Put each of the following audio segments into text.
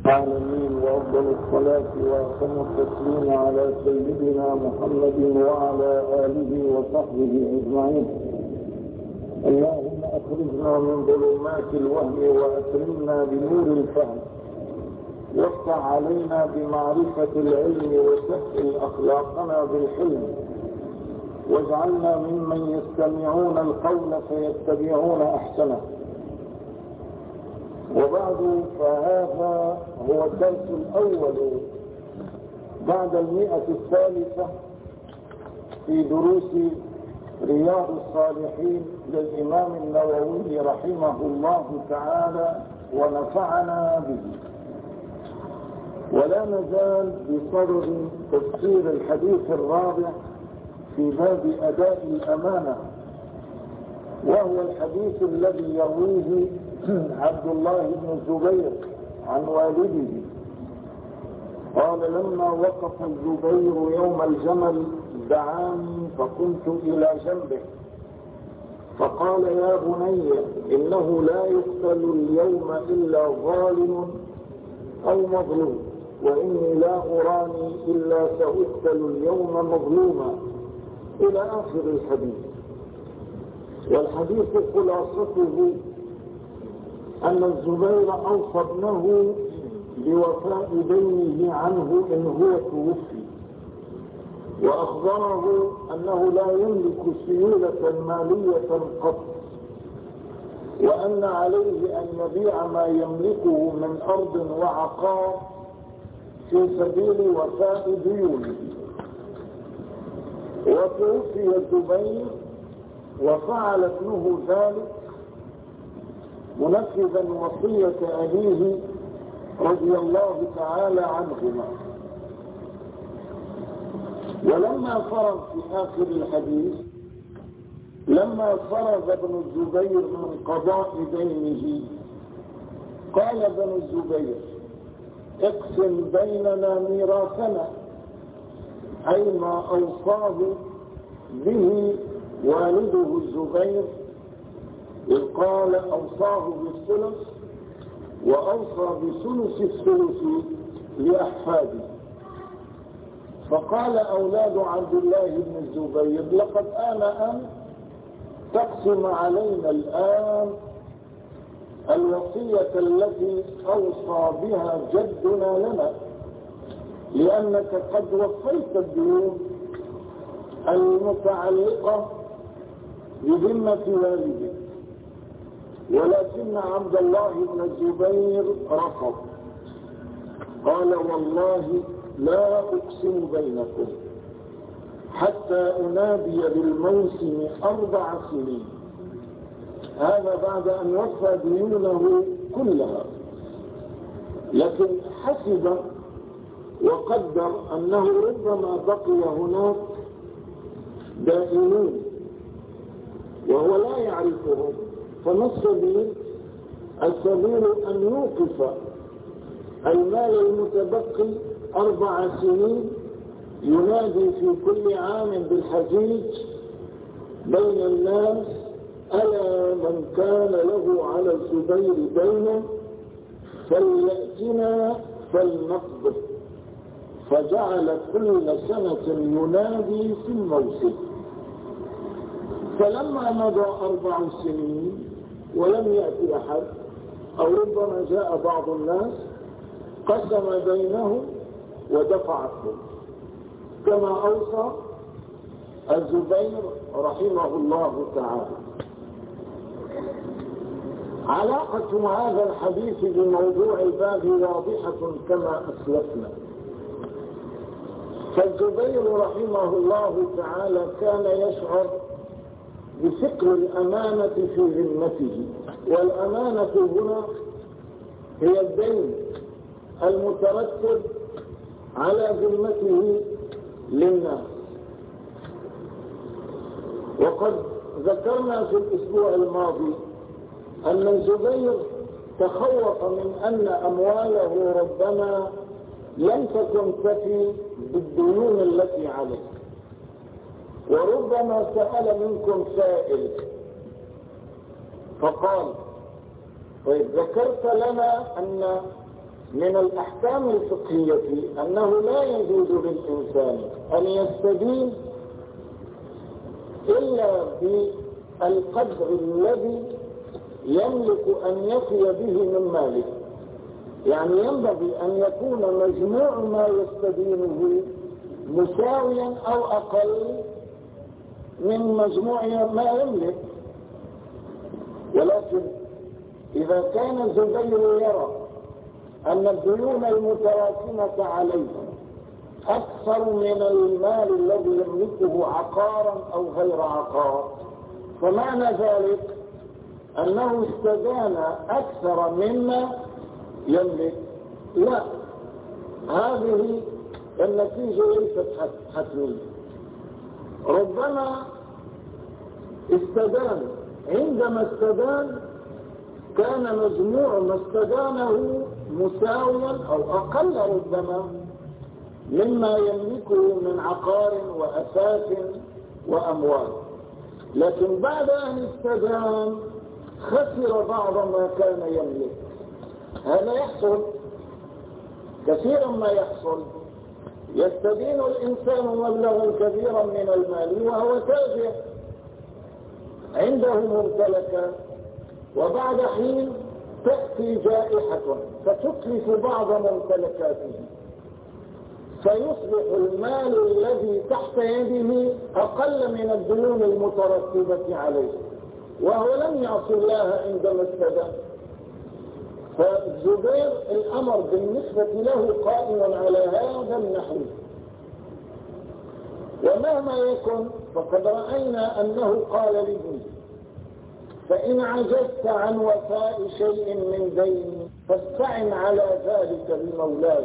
العالمين، وأفضل الصلاة وأتم التسليم على سيدنا محمد وعلى آله وصحبه أجمعين. اللهم أخرجنا من ظلمات الوهم وأكرمنا بنور الفهم، وافتح علينا بمعرفة العلم وسهل أخلاقنا بالحلم، واجعلنا ممن يستمعون القول فيتبعون أحسنه. وبعد، فهذا هو الدرس الأول بعد 100 في دروس رياض الصالحين للإمام النووي رحمه الله تعالى ونفعنا به. ولا نزال بصدد تفسير الحديث الرابع في باب أداء الأمانة، وهو الحديث الذي يرويه عبد الله بن الزبير عن والده قال: لما وقف الزبير يوم الجمل دعاني فقمت إلى جنبه فقال: يا بني، إنه لا يقتل اليوم إلا ظالم أو مظلوم، وإني لا أراني إلا سأقتل اليوم مظلوما، إلى آخر الحديث. والحديث خلاصته أن الزبير أوصى ابنه بوفاء دينه عنه إن هو توفي، وأخبره أنه لا يملك سيولة مالية قط، وأن عليه أن يبيع ما يملكه من أرض وعقار في سبيل وفاء ديونه. وتوفي الزبير وفعل ابنه ذلك منفذا وصية أبيه رضي الله تعالى عنهما. ولما فرغ في آخر الحديث، لما فرغ ابن الزبير من قضاء دينه، قال ابن الزبير: اقسم بيننا ميراثنا، أي ما أوصاه به والده الزبير، إذ قال أوصاه بالثلث وأوصى بثلث الثلث لأحفاده. فقال أولاد عبد الله بن الزبير: لقد آن أن تقسم علينا الآن الوصية التي أوصى بها جدنا لنا، لأنك قد وفيت الديون المتعلقة بذمة والدك. ولكن عبد الله بن الزبير رفض، قال: والله لا أقسم بينكم حتى أنادي بالموسم 4 سنين. هذا بعد أن وفى ديونه كلها، لكن حسب وقدر أنه ربما بقي هناك دائمون وهو لا يعرفهم، فما السبيل؟ السبيل أن يوقف المال المتبقي 4 سنين، ينادي في كل عام بالحجيج بين الناس: ألا من كان له على الزبير دين فليأتنا فلنقبض. فجعل كل سنة ينادي في الموسم. فلما مضى 4 سنين ولم يأتي أحد، أو ربما جاء بعض الناس، قسم بينهم ودفعهم كما أوصى الزبير رحمه الله تعالى. علاقة هذا الحديث بموضوع الباب واضحة كما أسلفنا. فالزبير رحمه الله تعالى كان يشعر بثقل الأمانة في ذمته، والأمانة هنا هي الدين المترتب على ذمته للناس. وقد ذكرنا في الأسبوع الماضي أن الزبير تخوف من أن أمواله ربما لم تكن تفي بالديون التي عليه، وربما سأل منكم سائل فقال: طيب ذكرت لنا أن من الأحكام الفقهية أنه لا يجوز للإنسان أن يستدين إلا بالقدر الذي يملك أن يفي به من ماله. يعني ينبغي أن يكون مجموع ما يستدينه مساويا أو أقل من مجموع ما يملك. ولكن إذا كان الزبير يرى أن الديون المتراكمة عليه أكثر من المال الذي يملكه عقارا أو غير عقار، فمعنى ذلك أنه استدان أكثر مما يملك. لا، هذه النتيجة ليست حتمية. ربما استدان، عندما استدان كان مجموع ما استدانه مساويا أو أقل ربما مما يملكه من عقار وأساس وأموال، لكن بعد أن استدان خسر بعض ما كان يملك. هذا يحصل كثيرا، ما يحصل يستدين الإنسان مبلغا كبيرا من المال وهو تاجر عنده ممتلكات، وبعد حين تأتي جائحة فتتلف بعض ممتلكاته، فيصبح المال الذي تحت يده أقل من الديون المترتبة عليه، وهو لم يعص الله عندما استدان. فالزبير الأمر بالنسبة له قائم على هذا النحو. ومهما يكن فقد رأينا أنه قال لابنه: فإن عجزت عن وفاء شيء من دين فاستعن على ذلك بمولاي.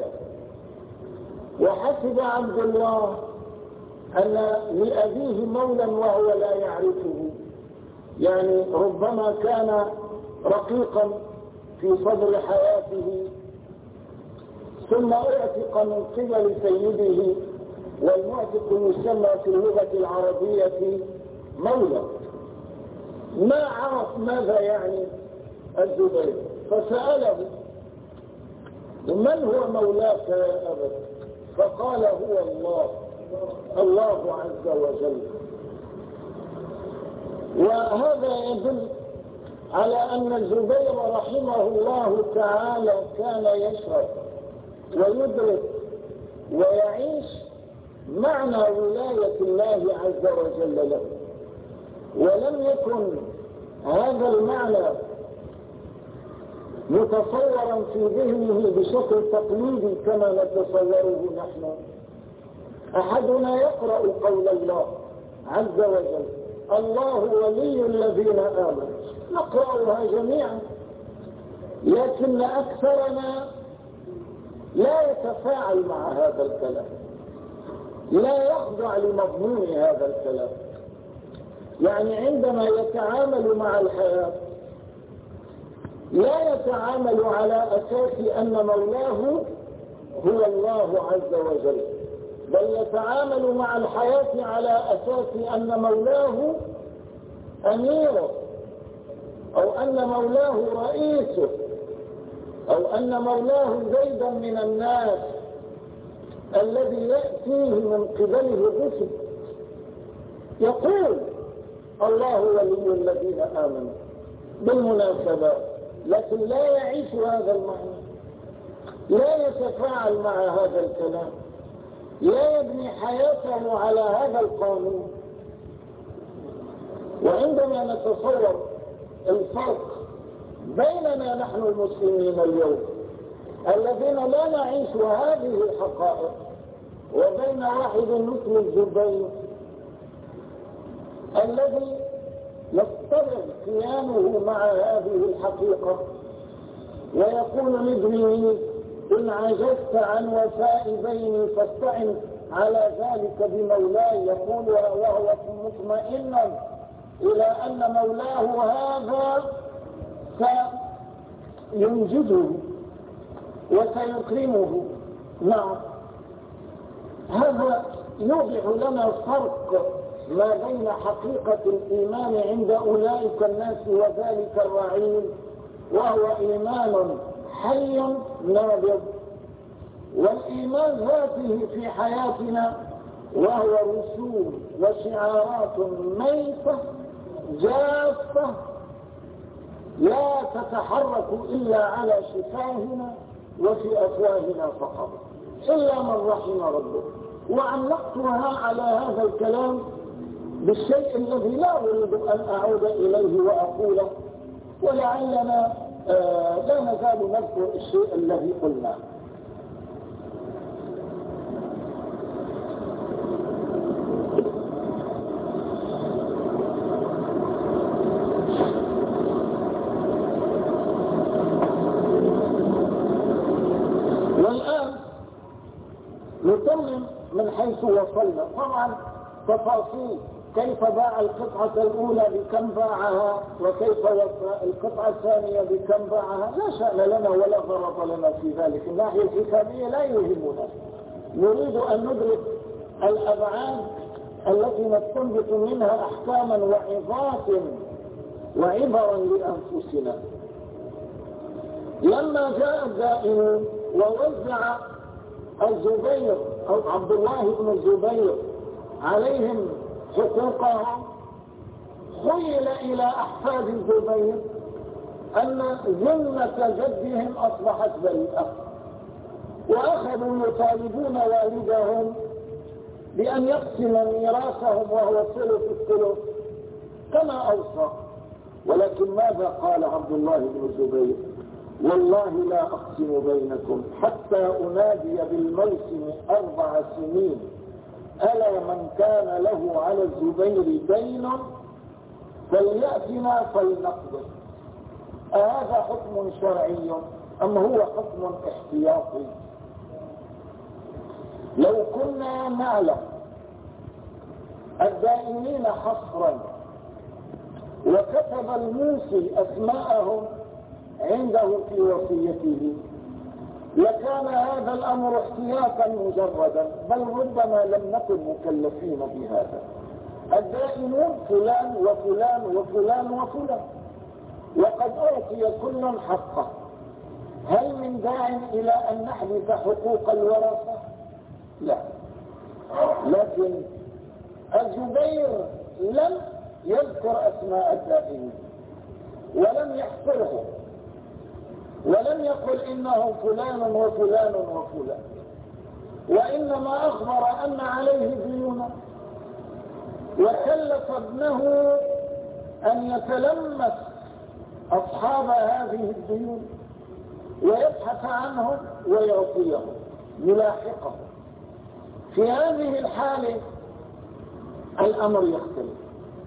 وحسب عبد الله أن لأبيه مولا وهو لا يعرفه، يعني ربما كان رقيقا في صدر حياته ثم اعتق من قبل سيده، والمعتق يسمى في اللغة العربية مولى. ما عرف ماذا يعني الزبير، فسأله: من هو مولاك يا أبت؟ فقال: هو الله عز وجل. وهذا يدل على أن الزبير رحمه الله تعالى كان يشعر ويدرك ويعيش معنى ولاية الله عز وجل له، ولم يكن هذا المعنى متصورا في ذهنه بشكل تقليدي كما نتصوره نحن. أحدنا يقرأ قول الله عز وجل: الله ولي الذين آمنوا، نقرأها جميعا، لكن أكثرنا لا يتفاعل مع هذا الكلام، لا يخضع لمضمون هذا الكلام. يعني عندما يتعامل مع الحياة لا يتعامل على أساس أن مولاه هو الله عز وجل، بل يتعامل مع الحياة على أساس أن مولاه أميره، أو أن مولاه رئيسه، أو أن مولاه زيدا من الناس الذي يأتيه من قبله الرسل. يقول: الله ولي الذين آمنوا بالمناسبة، لكن لا يعيش هذا المعنى، لا يتفاعل مع هذا الكلام، لا يبني حياته على هذا القانون. وعندما نتصور الفرق بيننا نحن المسلمين اليوم الذين لا نعيش هذه الحقائق وبين واحد مثل الزبير الذي يضطرب كيانه مع هذه الحقيقة ويقول لابنه: إن عجزت عن وفاء ديني فاستعن على ذلك بمولاي، يقول وهو مطمئنا إلى أن مولاه هذا سينجده وسيكرمه. نعم، هذا يوضح لنا فرق ما بين حقيقة الإيمان عند أولئك الناس وذلك الرعيل، وهو إيمان حي نابض، والإيمان ذاته في حياتنا وهو رسوم وشعارات ميتة جافة لا تتحرك إلا على شفاهنا وفي أفواهنا فقط إلا من رحم ربه. وعلقتها على هذا الكلام بالشيء الذي لا أريد أن أعود إليه وأقوله، ولعلنا لا نزال نذكر الشيء الذي قلناه. والآن نتمم من حيث وصلنا. طبعا تفاصيل كيف باع القطعة الأولى بكم باعها، وكيف القطعة الثانية بكم باعها، لا شأن لنا ولا غرض لنا في ذلك. الناحية الحسابية لا يهمنا، نريد أن ندرك الأبعاد التي نستنبط منها أحكاما وعظات وعبرا لأنفسنا. لما جاء الدائن ووزع الزبير أو عبد الله بن الزبير عليهم حقوقهم، خيل إلى أحفاد الزبير أن ذمة جدهم أصبحت بريئة، وأخذوا يطالبون والدهم بأن يقسم ميراثهم وهو الثلث كما أوصى. ولكن ماذا قال عبد الله بن الزبير؟ والله لا أقسم بينكم حتى أنادي بالموسم 4 سنين، ألا من كان له على الزبير دين فليأتنا فلنقضه. أهذا حكم شرعي أم هو حكم احتياطي؟ لو كنا نعلم الدائنين حصرا وكتب الموصي أسماءهم عنده في وصيته لكان هذا الأمر احتياطا مجردا، بل ربما لم نكن مكلفين بهذا. الدائنون فلان وفلان وفلان وفلان، وقد أعطي كل حقه. هل من داع إلى أن نحدث حقوق الورثة؟ لا. لكن الزبير لم يذكر أسماء الدائنين ولم يحصرهم ولم يقل إنه فلان وفلان وفلان، وإنما أخبر أن عليه ديونا، وكلف ابنه أن يتلمس أصحاب هذه الديون ويبحث عنهم ويعطيهم يلاحقهم. في هذه الحالة الأمر يختلف.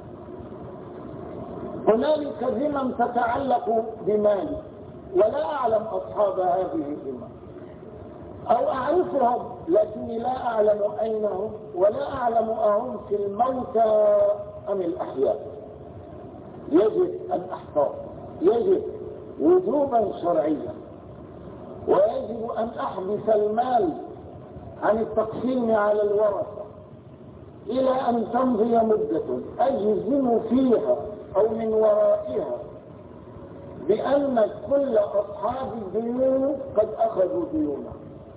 هنالك ذمم تتعلق بمالي ولا أعلم أصحاب هذه الذمم، أو أعرفهم لكني لا أعلم أين هم، ولا أعلم أهم في الموتى أم الأحياء. يجب أن أحفظ، يجب وجوبا شرعيا، ويجب أن أحبس المال عن التقسيم على الورثة إلى أن تمضي مدة أجزم فيها أو من ورائها بأن كل أصحاب الديون قد أخذوا ديونهم،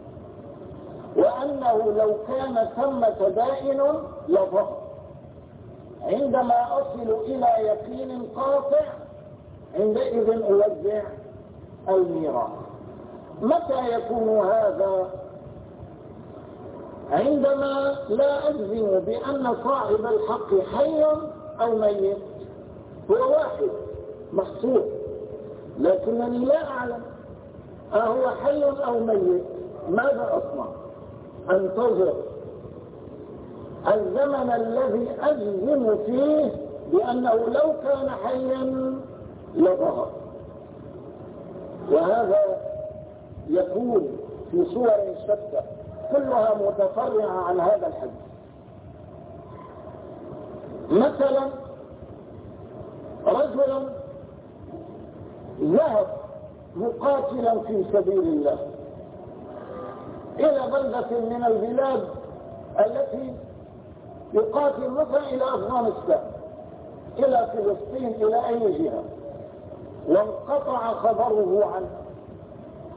وأنه لو كان ثمة دائن لظهر. عندما أصل إلى يقين قاطع عندئذ أوزع الميراث. متى يكون هذا؟ عندما لا أجزم بأن صاحب الحق حي أو ميت، هو واحد محصور، لكنني لا أعلم أهو حي أو ميت. ماذا أصنع؟ أنتظر الزمن الذي أجزم فيه بأنه لو كان حيا لظهر، وهذا يكون في صور شتى كلها متفرعة عن هذا الحديث. مثلا رجل ذهب مقاتلا في سبيل الله إلى بلدة من البلاد التي يقاتل، مثلا إلى أفغانستان، إلى فلسطين، إلى أي جهة، وانقطع خبره عنه،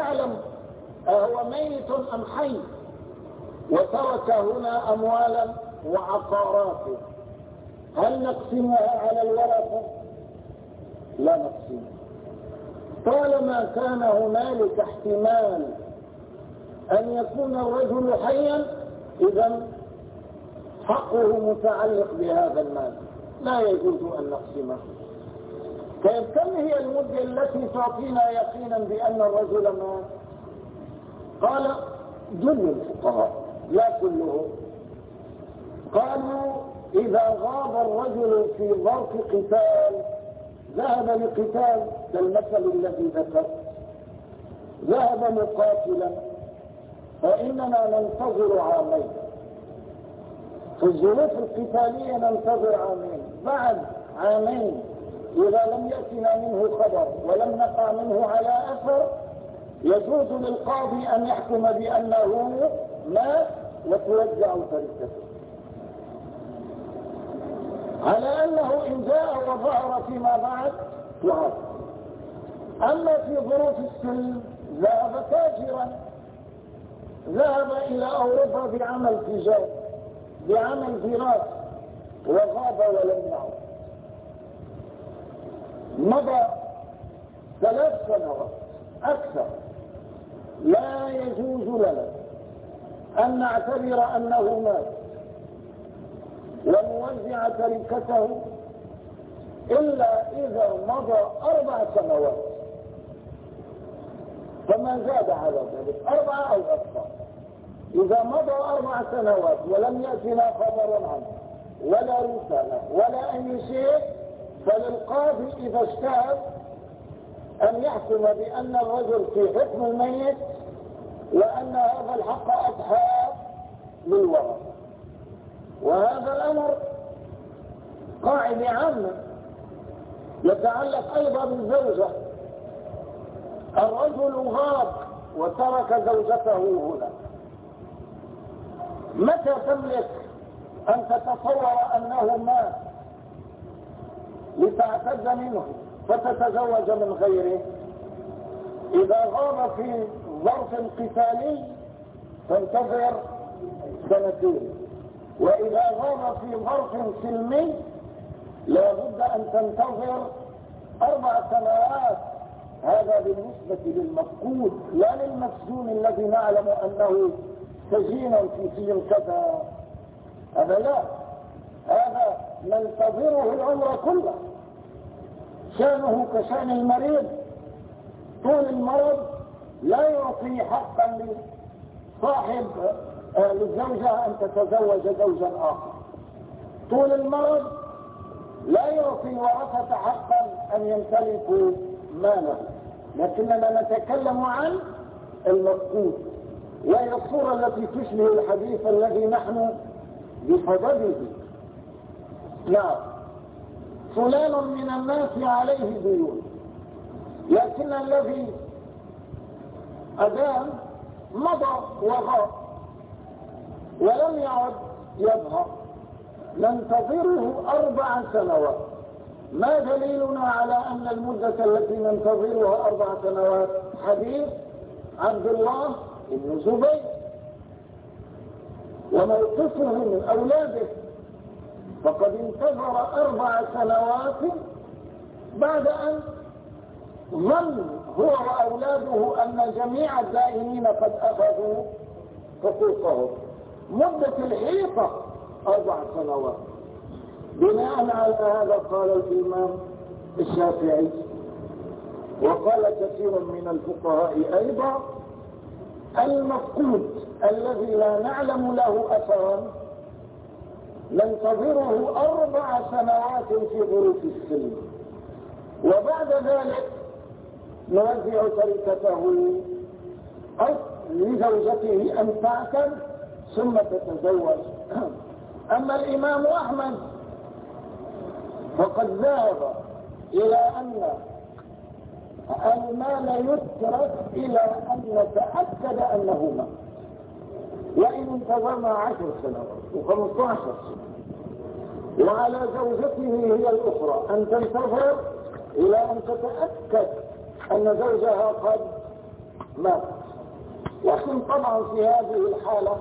يعلم أهو ميت أم حي، وترك هنا أموالا وعقارات، هل نقسمها على الورثة؟ لا نقسمها. طالما كان هنالك احتمال أن يكون الرجل حيا، إذن حقه متعلق بهذا المال، لا يجوز أن نقسمه. طيب كم هي المدة التي تعطينا يقينا بأن الرجل مات؟ قال جل الفقهاء لا كلهم، قالوا إذا غاب الرجل في ظرف قتال، ذهب لقتال كالمثل الذي ذكر، ذهب مقاتلا، فإننا ننتظر عامين. في الظروف القتالية ننتظر عامين، بعد عامين إذا لم يأتنا منه خبر ولم نقع منه على أثر، يجوز للقاضي أن يحكم بأنه مات وتوزع تركته، على أنه إن جاء وظهر فيما بعد تعاد. أما في ظروف السلم ذهب تاجرا، ذهب إلى أوروبا بعمل تجاري، بعمل دراسي، وغاب ولم يعد، مضى 3 سنوات أكثر، لا يجوز لنا أن نعتبر أنه مات ونوزع تركته إلا إذا مضى 4 سنوات، فما زاد على ذلك 4 أو أكثر. إذا مضى 4 سنوات ولم يأتنا خبر عنه ولا رسالة ولا أي شيء، فللقاضي إذا اجتهد أن يحكم بأن الرجل في حكم الميت، وأن هذا الحق أضحى للورثة. وهذا الأمر قاعدة عامة يتعلق أيضا بالزوجة. الرجل غاب وترك زوجته هنا، متى تملك أن تتصور أنه مات لتعتد منه فتتزوج من غيره؟ إذا غاب في ظرف قتالي تنتظر 2 سنين، وإذا غاب في ظرف سلمي لا بد أن تنتظر 4 سنوات. هذا بالنسبة للمفقود، لا للمسجون الذي نعلم أنه سجين في سجن كذا. هذا لا، هذا ننتظره العمر كله، شانه كشان المريض. طول المرض لا يعطي حقا لصاحب للزوجة أن تتزوج زوجا آخر، طول المرض لا يعطي ورثة حقا أن يمتلكوا ماله. لكننا نتكلم عن المفقود، وهي الصورة التي تشبه الحديث الذي نحن بصدده. لا، فلان من الناس عليه ديون، لكن الذي أدان مضى وغاب ولم يعد يظهر، ننتظره 4 سنوات. ما دليلنا على أن المدة التي ننتظرها 4 سنوات؟ حديث عبد الله بن الزبير وموقفه من أولاده، فقد انتظر 4 سنوات بعد أن ظن هو وأولاده أن جميع الدائنين قد أخذوا حقوقهم. مدة الحيطة 4 سنوات. بناء على هذا قال الإمام الشافعي وقال كثير من الفقهاء أيضا: المفقود الذي لا نعلم له أثرا ننتظره 4 سنوات في ظروف السلم، وبعد ذلك نوزع تركته أو لزوجته أن تعتد ثم تتزوج. أما الإمام أحمد فقد ذهب إلى أن المال يترك إلى أن نتأكد أنه مات، وإن انتظرنا 10 سنوات و15 سنة. وعلى زوجته هي الأخرى أن تنتظر إلى أن تتأكد أن زوجها قد مات. لكن طبعا في هذه الحالة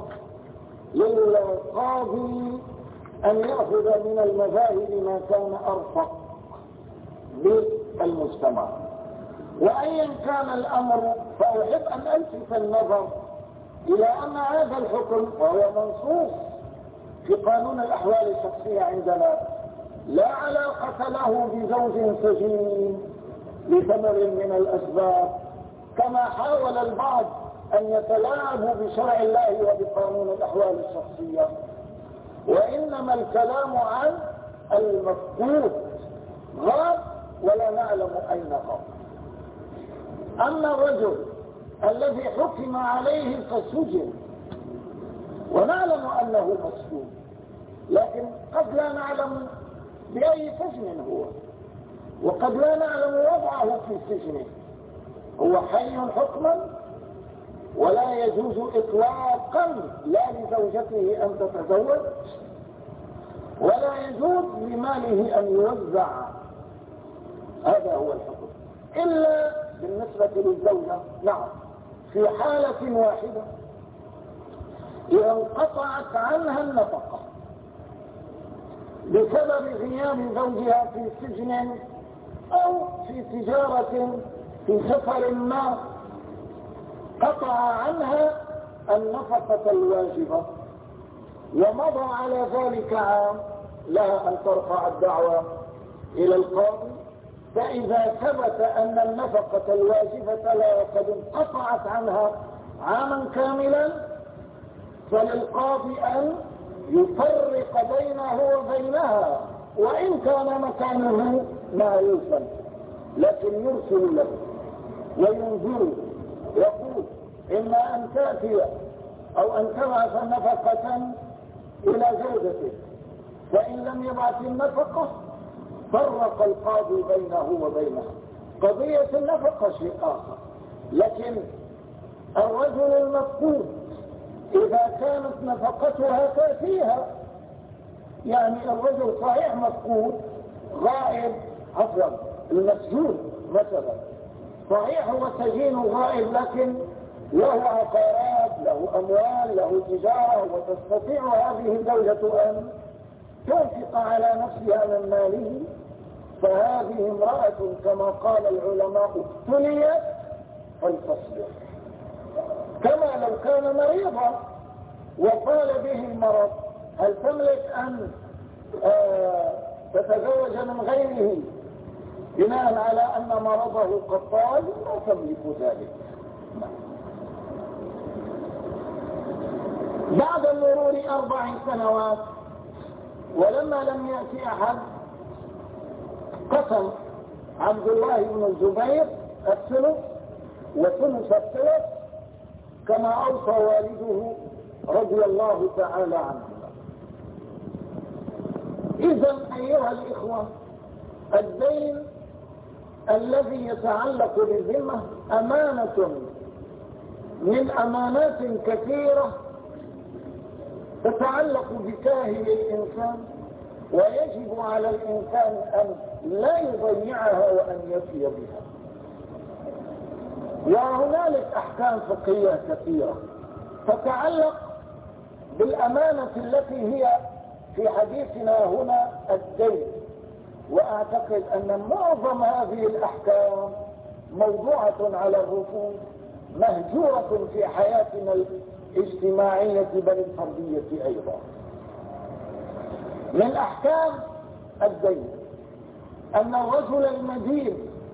للقاضي أن يأخذ من المذاهب ما كان أرفق بالمجتمع. وأيا كان الأمر فأحب أن ألفت النظر إلى أن هذا الحكم وهو منصوص في قانون الأحوال الشخصية عندنا لا علاقة له بزوج سجين لثمر من الأسباب كما حاول البعض أن يتلاعبوا بشرع الله وبقانون الأحوال الشخصية، وإنما الكلام عن المفقود غاب ولا نعلم أين غاب. أما الرجل الذي حكم عليه فسجن ونعلم أنه مسجون، لكن قد لا نعلم بأي سجن هو، وقد لا نعلم وضعه في سجنه، هو حي حكما ولا يجوز إطلاقا لا لزوجته أن تتزوج ولا يجوز لماله أن يوزع، هذا هو الحكم، إلا بالنسبة للزوجة نعم في حالة واحدة إذا انقطعت عنها النفقة بسبب غياب زوجها في سجن أو في تجارة في سفر ما قطع عنها النفقة الواجبة ومضى على ذلك عام لها أن ترفع الدعوة إلى القاضي، فإذا ثبت أن النفقة الواجبة لها قد انقطعت عنها عاما كاملا فللقاضي أن يفرق بينه وبينها وإن كان مكانه معروفا، لكن يرسل له وينذره يقول إما أن تأتي أو أن تبعث نفقة إلى زوجته، فإن لم يبعث النفقة فرق القاضي بينه وبينها. قضية النفقة شيء آخر، لكن الرجل المفقود إذا كانت نفقتها كافية، يعني الرجل صحيح مفقود غائب، عفوا المسجون مثلا صحيح هو سجين غائب لكن له عقارات له أموال له تجارة وتستطيع هذه الزوجة أن تنفق على نفسها من ماله، فهذه امرأة كما قال العلماء ابتليت فلتصبر، كما لو كان مريضا وطال به المرض هل تملك أن تتزوج من غيره بناء على أن مرضه قد طال؟ لا تملك ذلك. بعد مرور 4 سنوات ولما لم يأتي أحد قسم عبد الله بن الزبير الثلث وثلث الثلث كما أوصى والده رضي الله تعالى عنه. إذا أيها الإخوة الدين الذي يتعلق بالذمة أمانة من أمانات كثيرة تتعلق بكاهل الإنسان، ويجب على الإنسان أن لا يضيعها وأن يفي بها. وهنالك أحكام فقهية كثيرة تتعلق بالأمانة التي هي في حديثنا هنا الدين، وأعتقد أن معظم هذه الأحكام موضوعة على الرفوف مهجورة في حياتنا الاجتماعية بل الفردية أيضا. من أحكام الدين أن الرجل المدين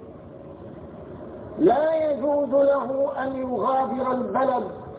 لا يجوز له أن يغادر البلد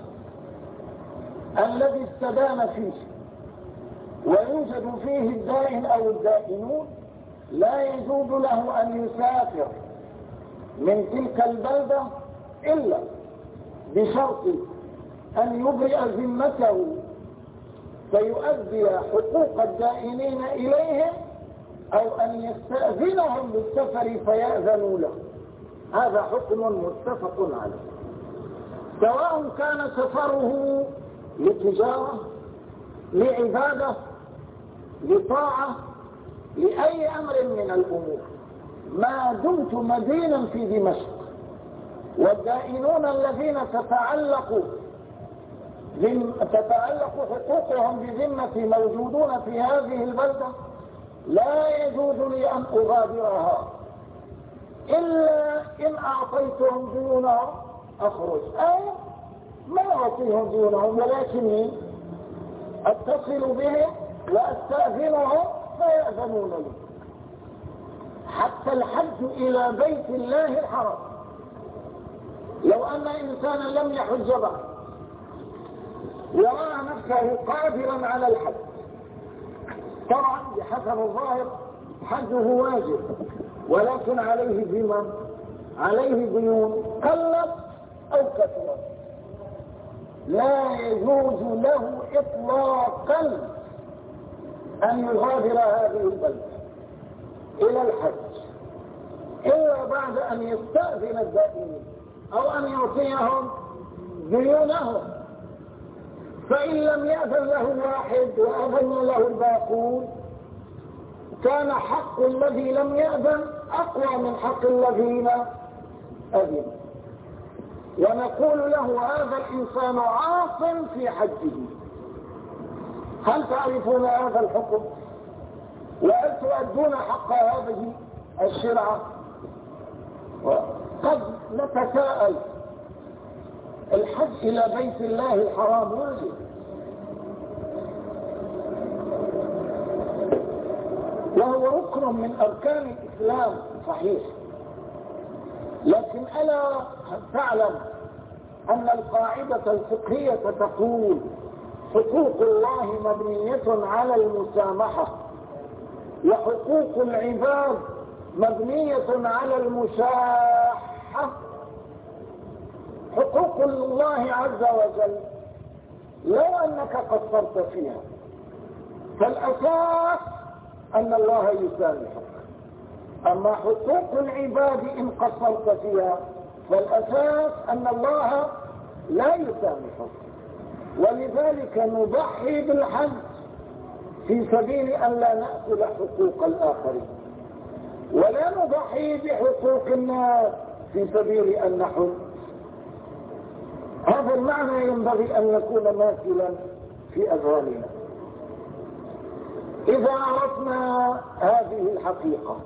الذي استدان فيه ويوجد فيه الدائن أو الدائنون، لا يجوز له أن يسافر من تلك البلدة إلا بشرط أن يبرئ ذمته فيؤدي حقوق الدائنين إليهم أو أن يستأذنهم بالسفر فيأذنوا له. هذا حكم متفق عليه، سواء كان سفره لتجارة لعبادة لطاعة لأي أمر من الأمور، ما دمت مدينا في دمشق والدائنون الذين تتعلق حقوقهم بذمة موجودون في هذه البلدة لا يجوز لي أن أغادرها إلا إن أعطيتهم ديونهم أخرج، أو ما أعطيهم ديونهم ولكني أتصل بهم وأستأذنهم فيأذنون لي. حتى الحج إلى بيت الله الحرام، لو أن إنسانا لم يحج بعد ورأى نفسه قادرا على الحج، طبعا بحسب الظاهر حجه واجب، ولكن عليه ذمم، عليه ديون قلت أو كثرت، لا يجوز له إطلاقا أن يغادر هذه البلدة إلى الحج إلا بعد أن يستأذن الدائمين أو أن يعطيهم ديونهم. فإن لم يأذن له واحد وأذن له الباقون كان حق الذي لم يأذن أقوى من حق الذين أذنوا، ونقول له هذا الإنسان عاص في حجه. هل تعرفون هذا الحكم؟ وهل تؤدون حق هذه الشرعة؟ قد نتساءل، الحج إلى بيت الله الحرام واجب، وهو ركن من أركان الإسلام صحيح، لكن ألا تعلم أن القاعدة الفقهية تقول حقوق الله مبنية على المسامحة، وحقوق العباد مبنية على المشاحة. حقوق الله عز وجل لو أنك قصرت فيها فالأساس أن الله يسامحك، أما حقوق العباد إن قصرت فيها فالأساس أن الله لا يسامحك. ولذلك نضحي بالحج في سبيل أن لا نأكل حقوق الآخرين، ولا نضحي بحقوق الناس في سبيل أن نحج. هذا المعنى ينبغي أن يكون ماثلا في أذهاننا. إذا عرفنا هذه الحقيقة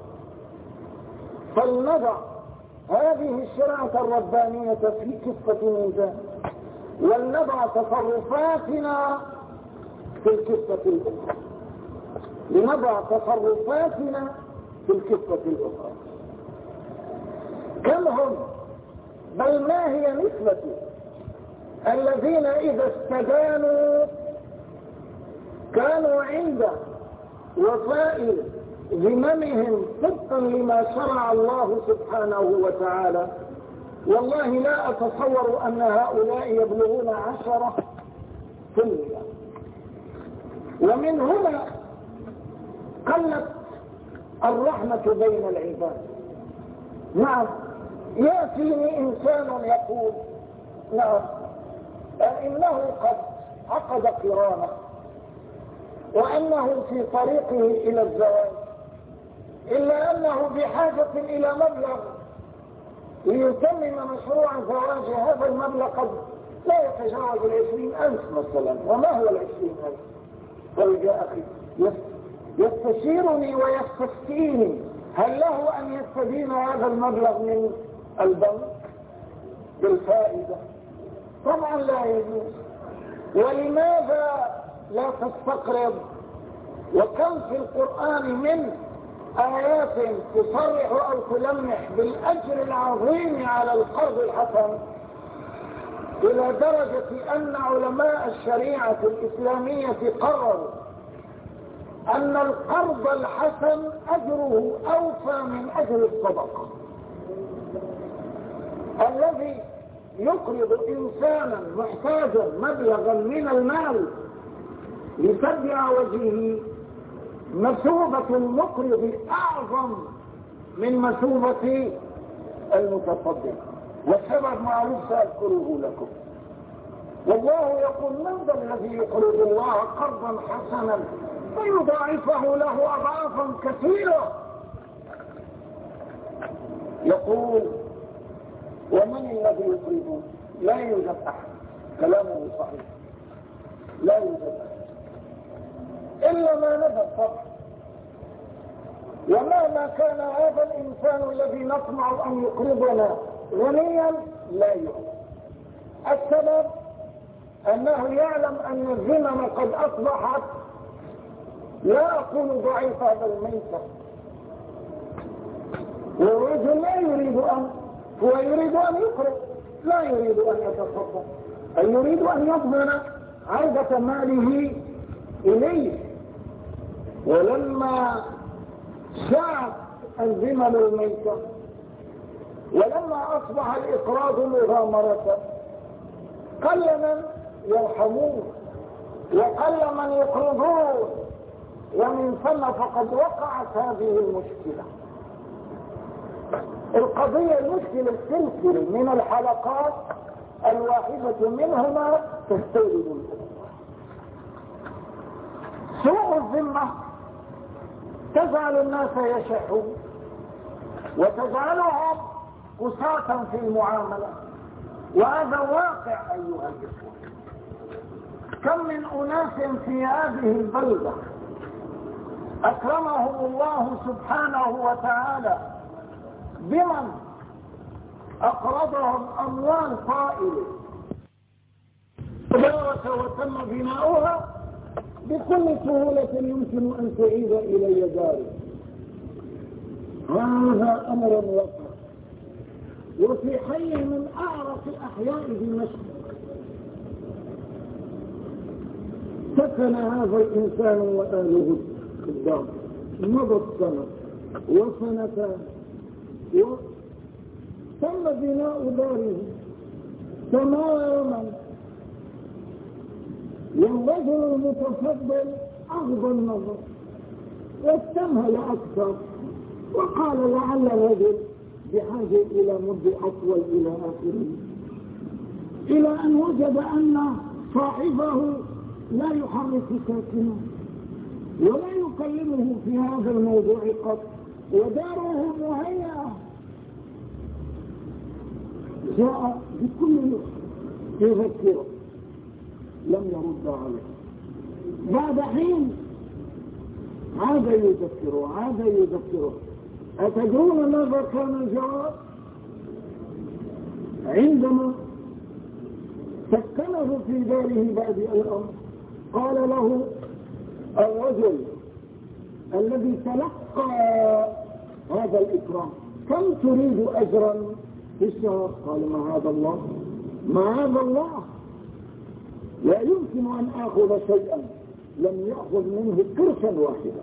فلنضع هذه الشريعة الربانية في كفة ميزان، ولنضع تصرفاتنا في الكفة الأخرى، لنضع تصرفاتنا في الكفة الأخرى. كم هم، بل ما هي نسبة الذين إذا استدانوا كانوا عند وفاء ذممهم طبقا لما شرع الله سبحانه وتعالى؟ والله لا أتصور أن هؤلاء يبلغون 10%. ومن هنا قلت الرحمة بين العباد. نعم، يأتيني إنسان يقول نعم إنه قد عقد قرانه وأنه في طريقه إلى الزواج، إلا أنه بحاجة إلى مبلغ ليتمم مشروع زواج. هذا المبلغ قد لا يتجاوز 20,000 مثلا. وما هو 20,000؟ فجاء أخي يستشيرني ويستفتيني هل له أن يستدين هذا المبلغ من البنك بالفائدة؟ طبعا لا يجوز. ولماذا لا تستقرض؟ وكم في القرآن من آيات تصرح أو تلمح بالأجر العظيم على القرض الحسن، إلى درجة أن علماء الشريعة الإسلامية قرروا أن القرض الحسن أجره أوفى من أجر الصدقة. الذي يقرض إنسانا محتاجا مبلغا من المال لتبع وجهه مثوبة المقرض أعظم من مثوبة المتصدق، والسبب معروف سأذكره لكم. والله يقول من ذا الذي يقرض الله قرضا حسنا فيضاعفه له أضعافا كثيرة؟ يقول ومن الذي يقرضون؟ لا يوجد أحد. كلامه صحيح، لا يوجد أحد إلا ما نزل طبعا. ومهما كان هذا الإنسان الذي نطمع أن يقرضنا غنيا لا يؤمن. السبب أنه يعلم أن الذمم قد أصبحت، لا أقول ضعيف هذا الميتة، والرجل لا يريد أن، هو يريد أن يقرض، لا يريد أن يتصدق، أي يريد أن يضمن عودة ماله إليه. ولما شاءت الذمم الميتة، ولما أصبح الإقراض مغامرة، قل من يرحمون وقل من يقرضون، ومن ثم فقد وقعت هذه المشكلة. القضية المشكلة السلسلة من الحلقات الواحدة منهما تستورد الأخرى. سوء الذمة تجعل الناس يشحون وتجعلهم قساة في المعاملة، وهذا واقع أيها الإخوة. كم من أناس في هذه البلدة أكرمهم الله سبحانه وتعالى بمن أقرضهم أموال طائلة وتم بناؤها بكل سهولة يمكن أن تعيد إلي داري. هذا أمر واقع. وفي حي من أعرف أحياء دمشق سكن هذا الإنسان وأهله الدار، مضت سنة وسنتان وتم بناء داره تماما، والرجل المتفضل أغضى النظر واستمهل أكثر، وقال لعل الرجل بحاجة إلى مدة أطول إلى آخره، إلى أن وجد أن صاحبه لا يحرك ساكنه ولا يكلمه في هذا الموضوع قط، وداره مهيئة. جاء بكل يذكره، لم يرد عليه. بعد حين عاد يذكره. أتدرون ماذا كان الجواب؟ عندما سكنه في داره بعد الأمر، قال له الرجل الذي تلقى هذا الإكرام: كم تريد أجرا في الشهر؟ قال: معاذ الله، لا يمكن أن آخذ شيئا لم يأخذ منه قرشا واحدا.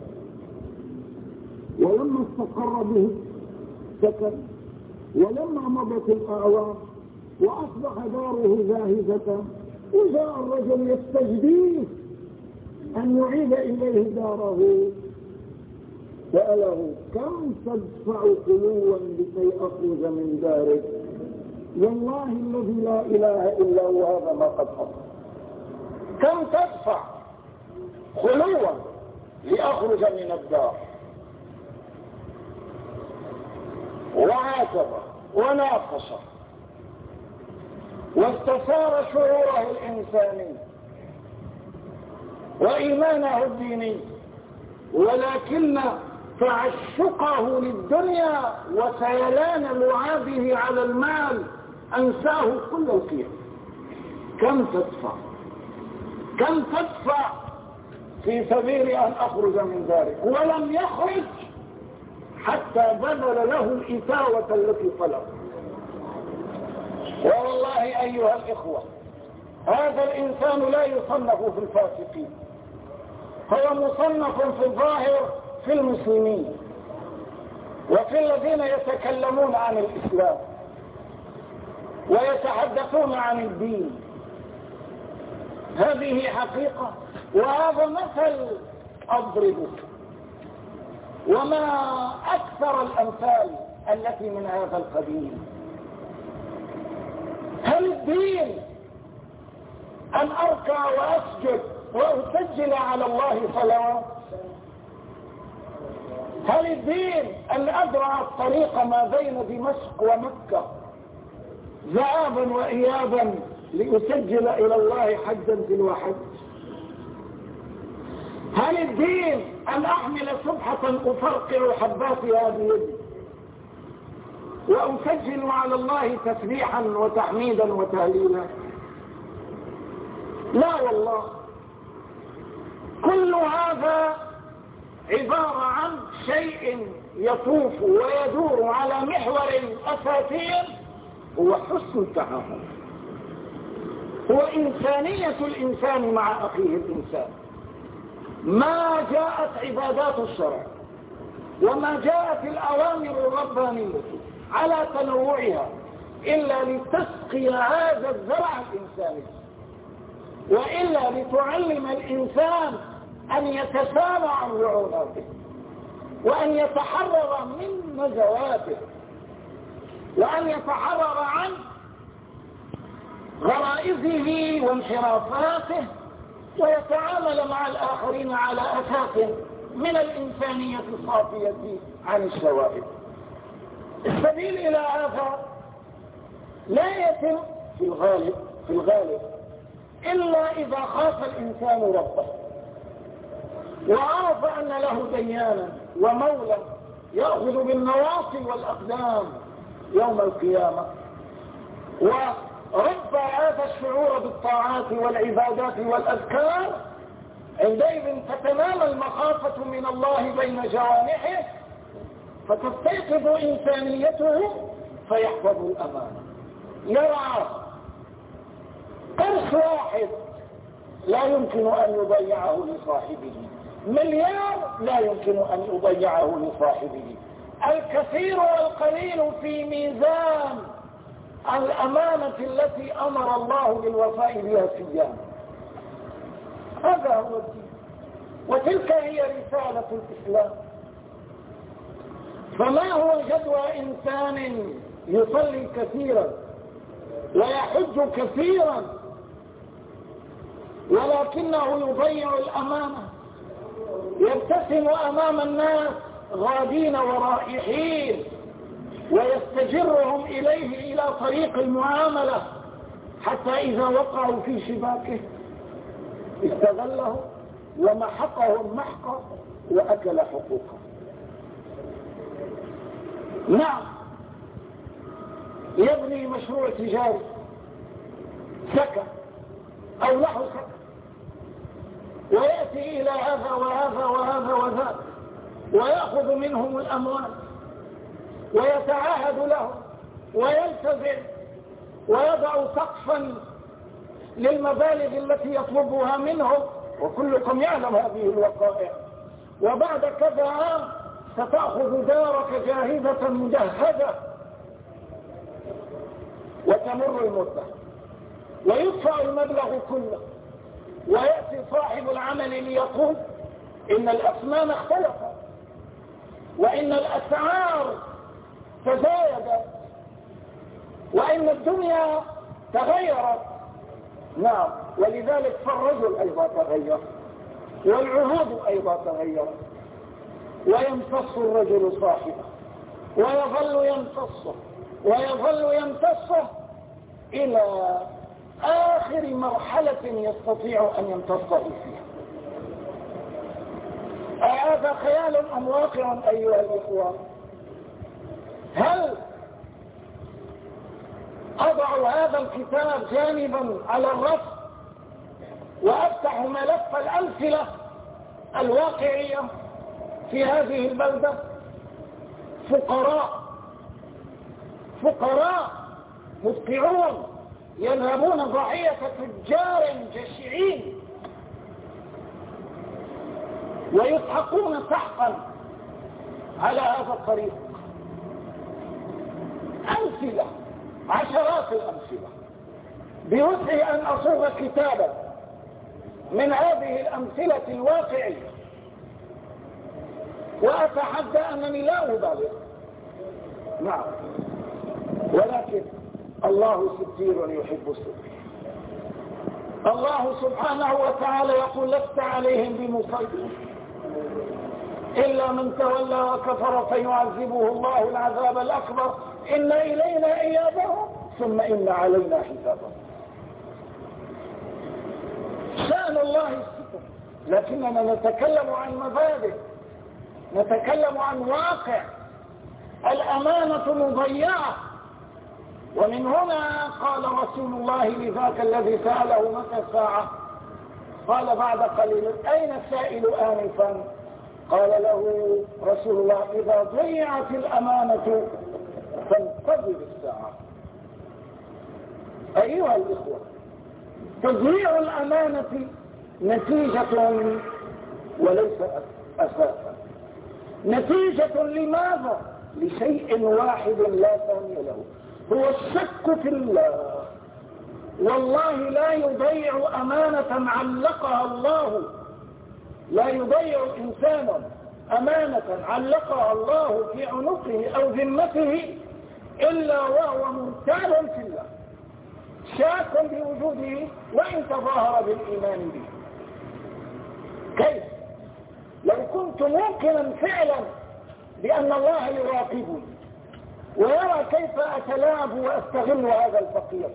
ولما استقر به سكن، ولما مضت الأعوام وأصبح داره زاهدة، وجاء الرجل يستجديه أن يعيد إليه داره، سأله: كم تدفع خلوا لكي أخرج من دارك؟ والله الذي لا إله إلا هو هذا ما قد حصل. كم تدفع خلوا لأخرج من الدار؟ وعاتب وناقش واستثار شعوره الإنساني وإيمانه الديني، ولكن تعشقه للدنيا وسيلان لعابه على المال أنساه كل القيم. كم تدفع في سبيل أن أخرج من ذلك؟ ولم يخرج حتى بذل له الإتاوة التي طلب. والله أيها الإخوة، هذا الإنسان لا يصنف في الفاسقين، هو مصنف في الظاهر في المسلمين وفي الذين يتكلمون عن الإسلام ويتحدثون عن الدين. هذه حقيقة، وهذا مثل أضربه، وما أكثر الأمثال التي من هذا القبيل. هل الدين أن أركع وأسجد وأسجل على الله صلاة؟ هل الدين أن أزرع الطريق ما بين دمشق ومكة ذهابا وإيابا لأسجل إلى الله حجا تلو حج؟ هل الدين أن أحمل سبحة أفرقع حباتها بيدي وأسجل على الله تسبيحا وتحميدا وتهليلا؟ لا والله، كل هذا عبارة عن شيء يطوف ويدور على محور أساسي هو حسن التعامل، هو إنسانية الإنسان مع أخيه الإنسان. ما جاءت عبادات الشرع وما جاءت الأوامر الربانية على تنوعها إلا لتسقي هذا الزرع الإنساني، وإلا لتعلم الإنسان أن يتسامى عن رعوناته وأن يتحرر من نزواته وأن يتحرر عن غرائزه وانحرافاته ويتعامل مع الآخرين على أساس من الإنسانية الصافية عن الشوائب. السبيل إلى هذا لا يتم في الغالب إلا إذا خاف الإنسان ربه وعرف أن له ديانا ومولى يأخذ بالنواصي والأقدام يوم القيامة، ورب هذا الشعور بالطاعات والعبادات والأذكار، عندئذ تتنام المخافة من الله بين جوانحه فتستيقظ إنسانيته فيحفظ الأمانة. يرعى قرش واحد لا يمكن أن يضيعه لصاحبه، مليار لا يمكن أن يضيعه لصاحبه. الكثير والقليل في ميزان الأمانة التي أمر الله بالوفاء بها سيان. هذا هو الدين، وتلك هي رسالة الإسلام. فما هو جدوى إنسان يصلي كثيرا ويحج كثيرا ولكنه يضيع الأمانة، يبتسم أمام الناس غادين ورائحين ويستجرهم إليه إلى طريق المعاملة، حتى إذا وقعوا في شباكه استغله ومحقهم محقا وأكل حقوقه. نعم، يبني مشروع تجاري سكن أو له سكن ويأتي إلى هذا وهذا وهذا وذاك ويأخذ منهم الأموال ويتعاهد لهم ويلتزم ويضع سقفا للمبالغ التي يطلبها منهم، وكلكم يعلم هذه الوقائع. وبعد كذا عام ستأخذ دارك جاهزة مجهزة وتمر المدة ويدفع المبلغ كله، ويأتي صاحب العمل ليقول إن الأثمان اختلفت وإن الأسعار تزايدت وإن الدنيا تغيرت. نعم، ولذلك فالرجل أيضا تغير والعهود أيضا تغيرت، ويمتص الرجل صاحبه ويظل يمتصه ويظل يمتصه إلى آخر مرحلة يستطيع أن يمتصه فيها. هذا خيال أم واقع أيها الإخوان؟ هل أضع هذا الكتاب جانبا على الرف وأفتح ملف الأمثلة الواقعية في هذه البلدة؟ فقراء مدقعون يذهبون ضحية تجار جشعين ويسحقون سحقا على هذا الطريق. أمثلة، عشرات الأمثلة. بوسعي أن أصوغ كتابا من هذه الأمثلة الواقعية، وأتحدى أنني لا أبالغ. نعم، ولكن الله ستير يحب الستير. الله سبحانه وتعالى يقول لست عليهم بمسيطر إلا من تولى وكفر فيعذبه الله العذاب الأكبر إن إلينا إيابهم ثم إن علينا حسابهم. شأن الله الستر، لكننا نتكلم عن مبادئ، نتكلم عن واقع. الأمانة مضيعة. ومن هنا قال رسول الله لذاك الذي سأله متى الساعة، قال بعد قليل: أين السائل آنفا؟ قال له رسول الله: إذا ضيعت الأمانة فانتظر الساعة. أيها الإخوة، تضييع الأمانة نتيجة وليس أساسا. نتيجة لماذا؟ لشيء واحد لا ثاني له، هو الشك في الله. والله لا يضيع أمانة علقها الله، لا يضيع إنسان أمانة علقها الله في عنقه أو ذمته إلا وهو ممتال في الله، شاك بوجوده وإن تظاهر بالإيمان به. كيف؟ لو كنت موقنا فعلا بأن الله يراقبني ويرى كيف أتلاعب وأستغل هذا الفقير،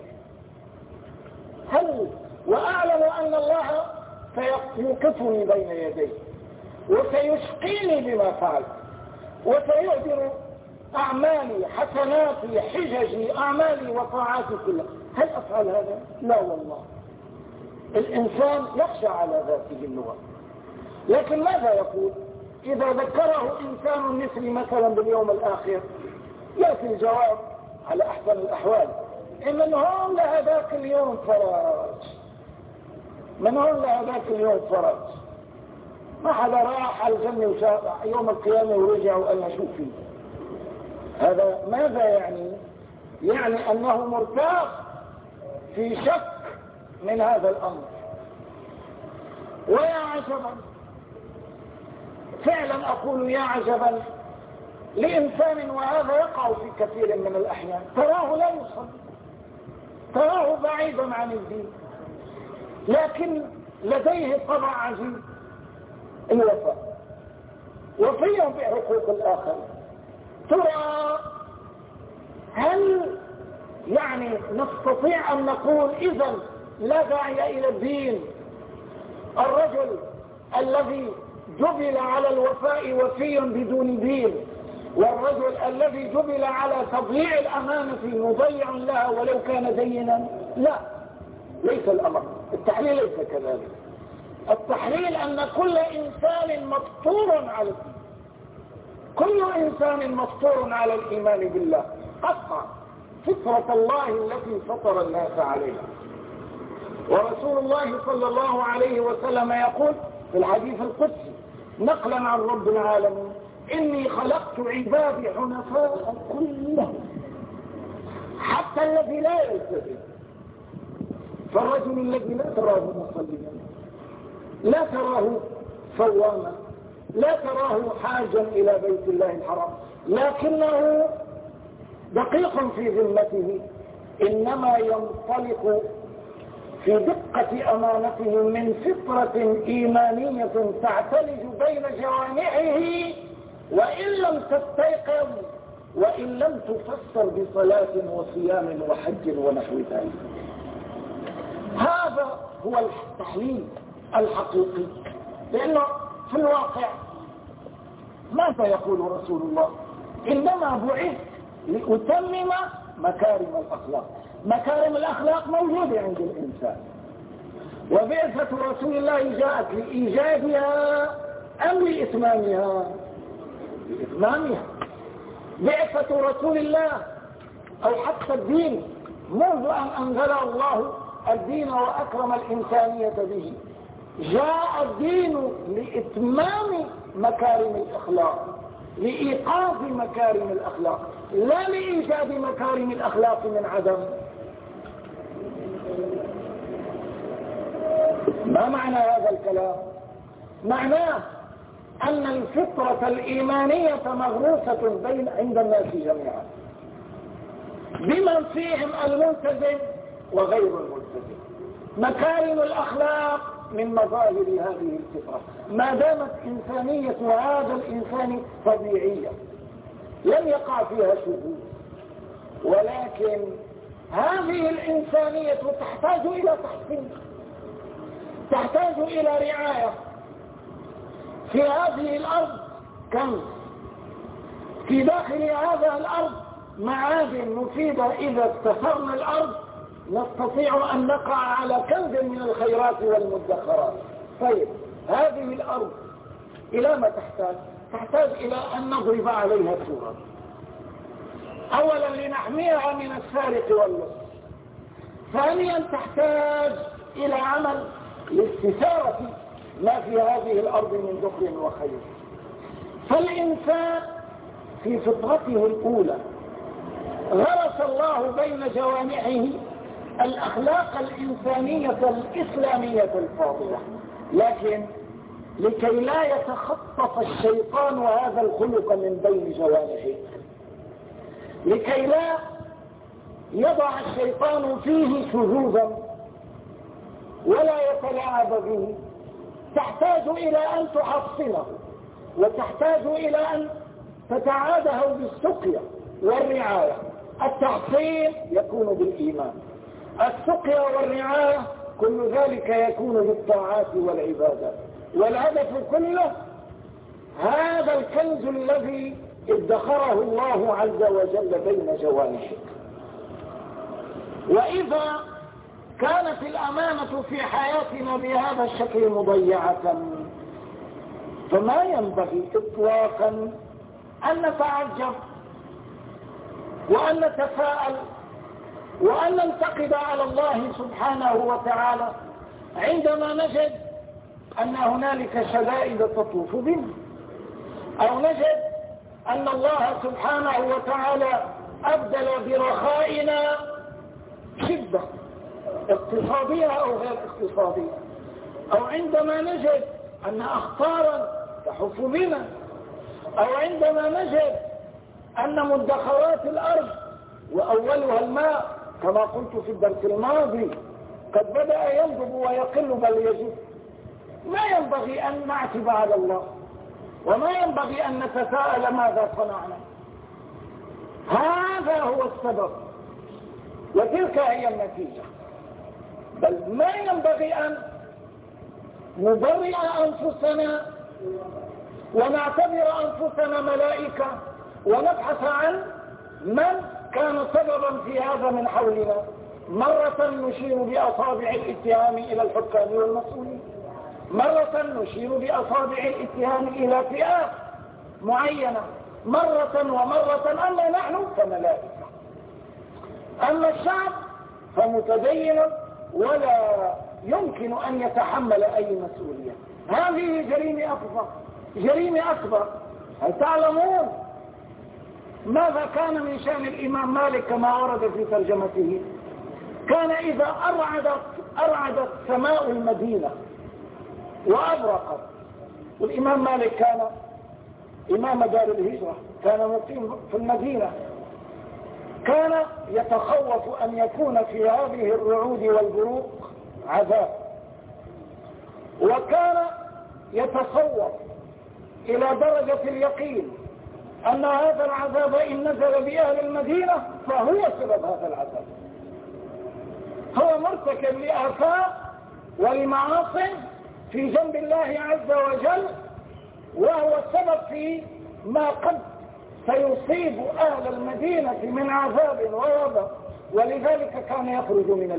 وأعلم أن الله سيوقفني بين يديه وسيشقيني بما فعلت وسيهدر أعمالي، حسناتي، حججي، أعمالي وطاعاتي كلها، هل أفعل هذا؟ لا والله. الإنسان يخشى على ذاته اللغة. لكن ماذا يقول؟ إذا ذكره إنسان مثلي مثلا باليوم الآخر يأتي الجواب على أحسن الأحوال: من هون لهذاك اليوم فراج، من هون لهذاك اليوم فراج. ما حدا راح على الجنة وشاف يوم القيامة ورجع وقال لنا شو فيه. هذا ماذا يعني؟ يعني أنه مرتاح في شك من هذا الأمر. ويا عجبا، فعلا أقول يا عجبا لإنسان، وهذا يقع في كثير من الأحيان، تراه لا يصلي، تراه بعيدا عن الدين، لكن لديه طبع عجيب، الوفاء، وفي بحقوق الآخر. ترى هل يعني نستطيع أن نقول إذن لا داعي إلى الدين؟ الرجل الذي جبل على الوفاء وفي بدون دين، والرجل الذي جبل على تضييع الأمانة مضيع لها ولو كان دينا؟ لا، ليس الأمر. التحليل ليس كذلك. التحليل أن كل إنسان مفطور على الدين، كل إنسان مفطور على الإيمان بالله قطعا، فطرة الله التي فطر الناس عليها. ورسول الله صلى الله عليه وسلم يقول في الحديث القدسي نقلا عن رب العالمين: إني خلقت عبادي حنفاء كلهم، حتى الذي لا يلتزم. فالرجل الذي لا تراه مصليا، لا تراه صواما، لا تراه حاجا إلى بيت الله الحرام، لكنه دقيق في ذمته، إنما ينطلق في دقة أمانته من فطرة إيمانية تعتلج بين جوانحه، وإن لم تستيقظ وإن لم تفسر بصلاة وصيام وحج ونحو ذلك. هذا هو التحليل الحقيقي. لأنه في الواقع ماذا يقول رسول الله؟ إنما بعثت لأتمم مكارم الأخلاق. مكارم الأخلاق موجودة عند الإنسان، وبعثة رسول الله جاءت لإيجادها أم لإتمامها؟ لإتمامها. بعثة رسول الله أو حتى الدين منذ أن أنزل الله الدين وأكرم الإنسانية به، جاء الدين لإتمام مكارم الأخلاق، لإيقاظ مكارم الأخلاق، لا لإيجاد مكارم الأخلاق من عدم. ما معنى هذا الكلام؟ معناه أن الفطرة الإيمانية مغروسة عند الناس جميعا، بمن فيهم الملتزم وغير الملتزم. مكارم الأخلاق من مظاهر هذه الفطرة، ما دامت إنسانية هذا الإنسان طبيعية لم يقع فيها شذوذ. ولكن هذه الإنسانية تحتاج إلى تحسين، تحتاج إلى رعاية. في هذه الأرض كنز، في داخل هذا الأرض معادن مفيدة. إذا استثرنا الأرض نستطيع أن نقع على كنز من الخيرات والمدخرات. طيب هذه الأرض إلى ما تحتاج؟ تحتاج إلى أن نضرب عليها سورا، أولا لنحميها من السارق واللص، ثانيا تحتاج إلى عمل لاستثارة ما في هذه الأرض من ذكر وخير. فالإنسان في فطرته الأولى غرس الله بين جوانحه الأخلاق الإنسانية الإسلامية الفاضلة، لكن لكي لا يتخطف الشيطان هذا الخلق من بين جوانحه، لكي لا يضع الشيطان فيه شذوذا ولا يتلاعب به، تحتاج إلى أن تحصنه، وتحتاج إلى أن تتعاده بالسقيا والرعاية. التحصين يكون بالإيمان، السقيا والرعاية كل ذلك يكون بالطاعات والعبادات. والهدف كله هذا الكنز الذي ادخره الله عز وجل بين جوانحك. وإذا كانت الأمانة في حياتنا بهذا الشكل مضيعة، فما ينبغي إطلاقا أن نتعجب وأن نتفاءل وأن ننتقد على الله سبحانه وتعالى عندما نجد أن هنالك شدائد تطوف بنا، أو نجد أن الله سبحانه وتعالى أبدل برخائنا شدة اقتصادية أو غير اقتصادية، أو عندما نجد أن أخطارا تحف بنا، أو عندما نجد أن مدخرات الأرض وأولها الماء كما قلت في الدرس الماضي قد بدأ ينضب ويقل بل يجف. ما ينبغي أن نعتب على الله، وما ينبغي أن نتساءل ماذا صنعنا. هذا هو السبب وتلك هي النتيجة. بل ما ينبغي أن نبرئ أنفسنا ونعتبر أنفسنا ملائكة ونبحث عن من كان سببا في هذا من حولنا. مرة نشير بأصابع الاتهام إلى الحكام والمسؤولين، مرة نشير بأصابع الاتهام إلى فئات معينة، مرة ومرة. أما نحن فملائكة، أما الشعب فمتدين ولا يمكن أن يتحمل أي مسؤولية. هذه جريمة أكبر. هل تعلمون ماذا كان من شأن الإمام مالك كما ورد في ترجمته؟ كان إذا أرعدت سماء المدينة وأبرقت، والإمام مالك كان إمام دار الهجرة، كان مقيم في المدينة، كان يتخوف أن يكون في هذه الرعود والبروق عذاب، وكان يتصور إلى درجة اليقين أن هذا العذاب إن نزل بأهل المدينة فهو سبب هذا العذاب. هو مرتكب لآثام ولمعاصي في جنب الله عز وجل، وهو السبب في ما قد سيصيب أهل المدينة من عذاب ووباء. ولذلك كان يخرج من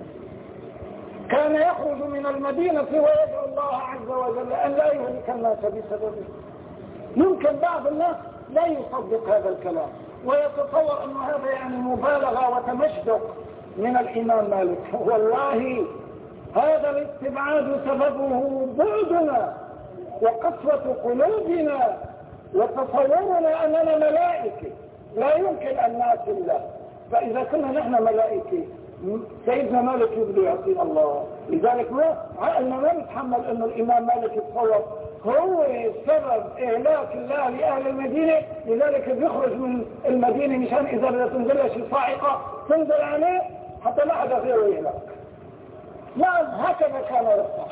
المدينة ويدعو الله عز وجل أن لا يهلك الناس بسببه. يمكن بعض الناس لا يصدق هذا الكلام ويتصور أن هذا يعني مبالغة وتمشدق من الإمام مالك. والله هذا الاستبعاد سببه بعدنا وقسوة قلوبنا وتصورنا أننا ملائكة لا يمكن أن نأتي الله. فإذا كنا نحن ملائكة سيدنا مالك يبدو يعطينا الله. لذلك عقلنا ما نتحمل أن الإمام مالك يتصور هو سبب إهلاك الله لأهل المدينة، لذلك بيخرج من المدينة مشان إذا بدها تنزل شيء صاعقة تنزل عليه حتى لا حدا غيره يهلاك. نعم هكذا كان يصنع.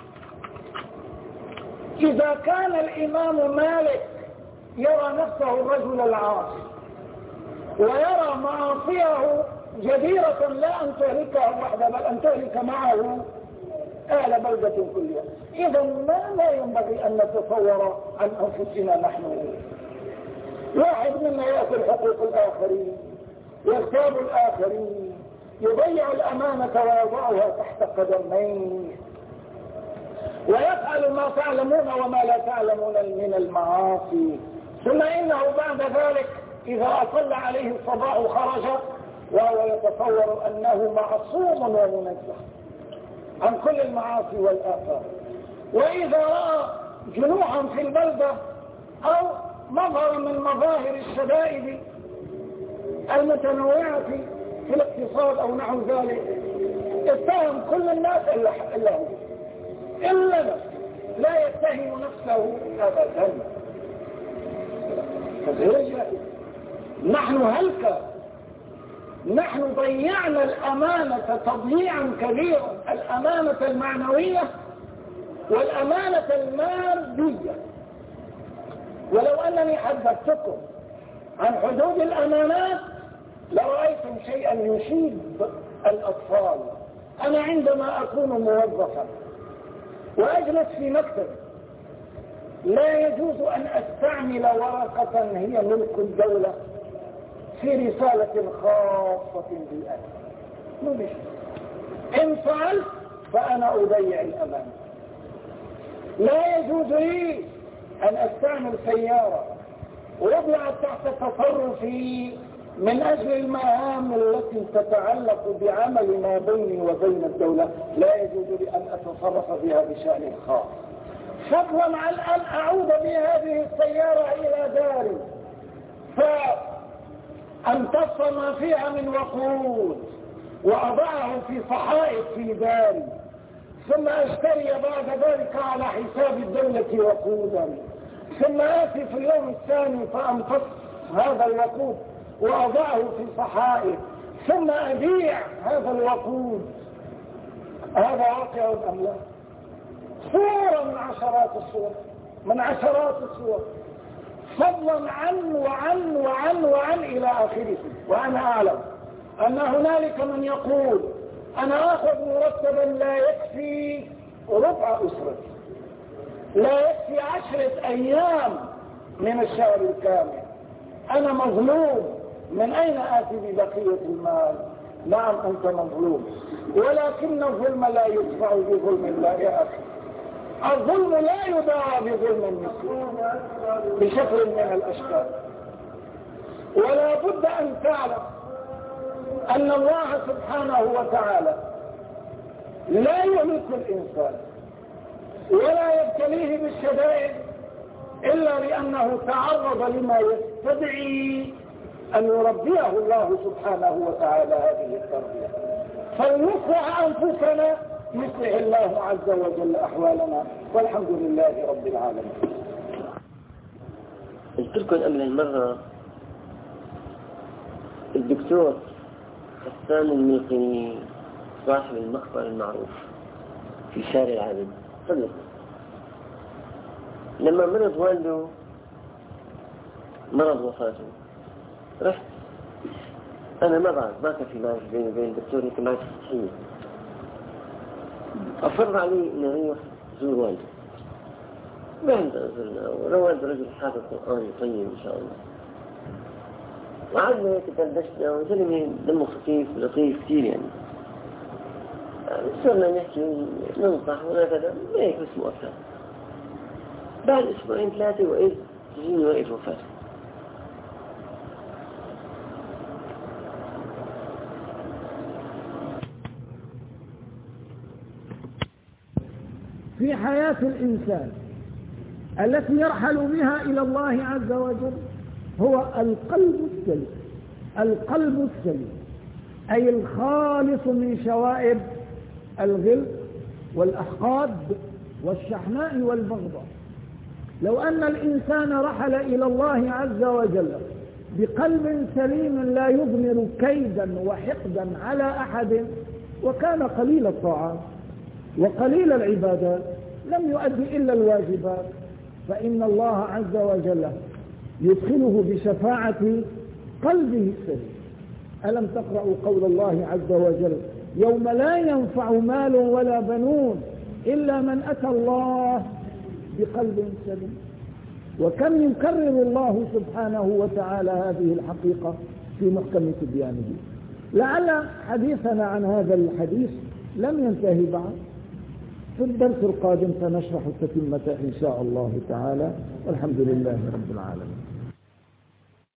إذا كان الإمام مالك يرى نفسه الرجل العاصي ويرى معاصيه جديرة لا أن تهلكه وحده بل أن تهلك معه أهل بلدة كلها. إذا ما لا ينبغي أن نتصور عن أنفسنا نحن. واحد منا يأكل حقوق الآخرين، يغتاب الآخرين، يضيع الأمانة ويضعها تحت قدميه، ويفعل ما تعلمون وما لا تعلمون من المعاصي. ثم إنه بعد ذلك إذا أطل عليه الصباح خرج وهو يتصور أنه معصوم ومنزه عن كل المعاصي والآثار. وإذا رأى جنوحا في البلدة أو مظهر من مظاهر الشدائد المتنوعة في الاقتصاد أو نحو ذلك اتهم كل الناس إلا هو، إلا نفسه، لا يتهم نفسه أبدا. نحن هلكة، نحن ضيعنا الأمانة تضييعا كبيرا، الأمانة المعنوية والأمانة المادية. ولو أنني حدثتكم عن حدود الأمانات لرأيتم شيئا يشيب الأطفال. أنا عندما أكون موظفا وأجلس في مكتب لا يجوز أن أستعمل ورقة هي ملك الدولة في رسالة خاصة بالأمن. إن فعلت فأنا أضيع الأمانة. لا يجوز لي أن أستعمل سيارة وضعت تحت تصرفي من أجل المهام التي تتعلق بعمل ما بيني وبين الدولة، لا يجوز لي أن أتصرف بها بشأن خاص، فضلا عن أن أعود بهذه السيارة إلى داري فأمتص ما فيها من وقود وأضعه في صحائف في داري، ثم أشتري بعد ذلك على حساب الدولة وقودا، ثم آتي في اليوم الثاني فأمتص هذا الوقود وأضعه في صحائف، ثم أبيع هذا الوقود. هذا واقع أم لا؟ صورة من عشرات الصور، فضلا عن إلى آخره. وأنا أعلم أن هنالك من يقول أنا أخذ مرتبا لا يكفي ربع أسرتي، لا يكفي 10 أيام من الشهر الكامل، أنا مظلوم، من أين آتي ببقية المال؟ نعم أنت مظلوم، ولكن الظلم لا يدفع بظلم الله يا أخي. الظلم لا يدعى بظلم مثله بشكل من الأشكال. ولا بد أن تعلم أن الله سبحانه وتعالى لا يهلك الإنسان ولا يبتليه بالشدائد إلا لأنه تعرض لما يستدعي أن يربيه الله سبحانه وتعالى هذه التربية. فلنصلح أنفسنا يصلح الله عز وجل أحوالنا، والحمد لله رب العالمين. قلت لكم قبل المرة الدكتور حسان الملقني صاحب المخبر المعروف في شارع العابد صدق لما مرض والده مرض وفاته، رحت أنا ما بعرف ما كان في معرفة بيني وبين الدكتور، يمكن معرفة صحية، أفرض علي إنه يروح زور والده. بعد زرنا والد رجل حافظ قرآن طيب إن شاء الله، وعدنا هيك دردشنا وزلمة دمه خفيف لطيف كثير يعني صرنا نحكي ننصح ولا كذا هيك بس مؤثر. بعد 2-3 وإذ تجيني وقت وفاته. في حياة الإنسان التي يرحل بها إلى الله عز وجل هو القلب السليم. القلب السليم أي الخالص من شوائب الغل والأحقاد والشحناء والبغضاء. لو أن الإنسان رحل إلى الله عز وجل بقلب سليم لا يضمر كيدا وحقدا على أحد، وكان قليل الطاعات وقليل العبادات لم يؤدي إلا الواجبات، فإن الله عز وجل يدخله بشفاعة قلبه السليم. ألم تقرأوا قول الله عز وجل يوم لا ينفع مال ولا بنون إلا من أتى الله بقلب سليم. وكم يكرر الله سبحانه وتعالى هذه الحقيقة في محكم تبيانه. لعل حديثنا عن هذا الحديث لم ينتهي بعد، في الدرس القادم سنشرح التتمة إن شاء الله تعالى، والحمد لله رب العالمين.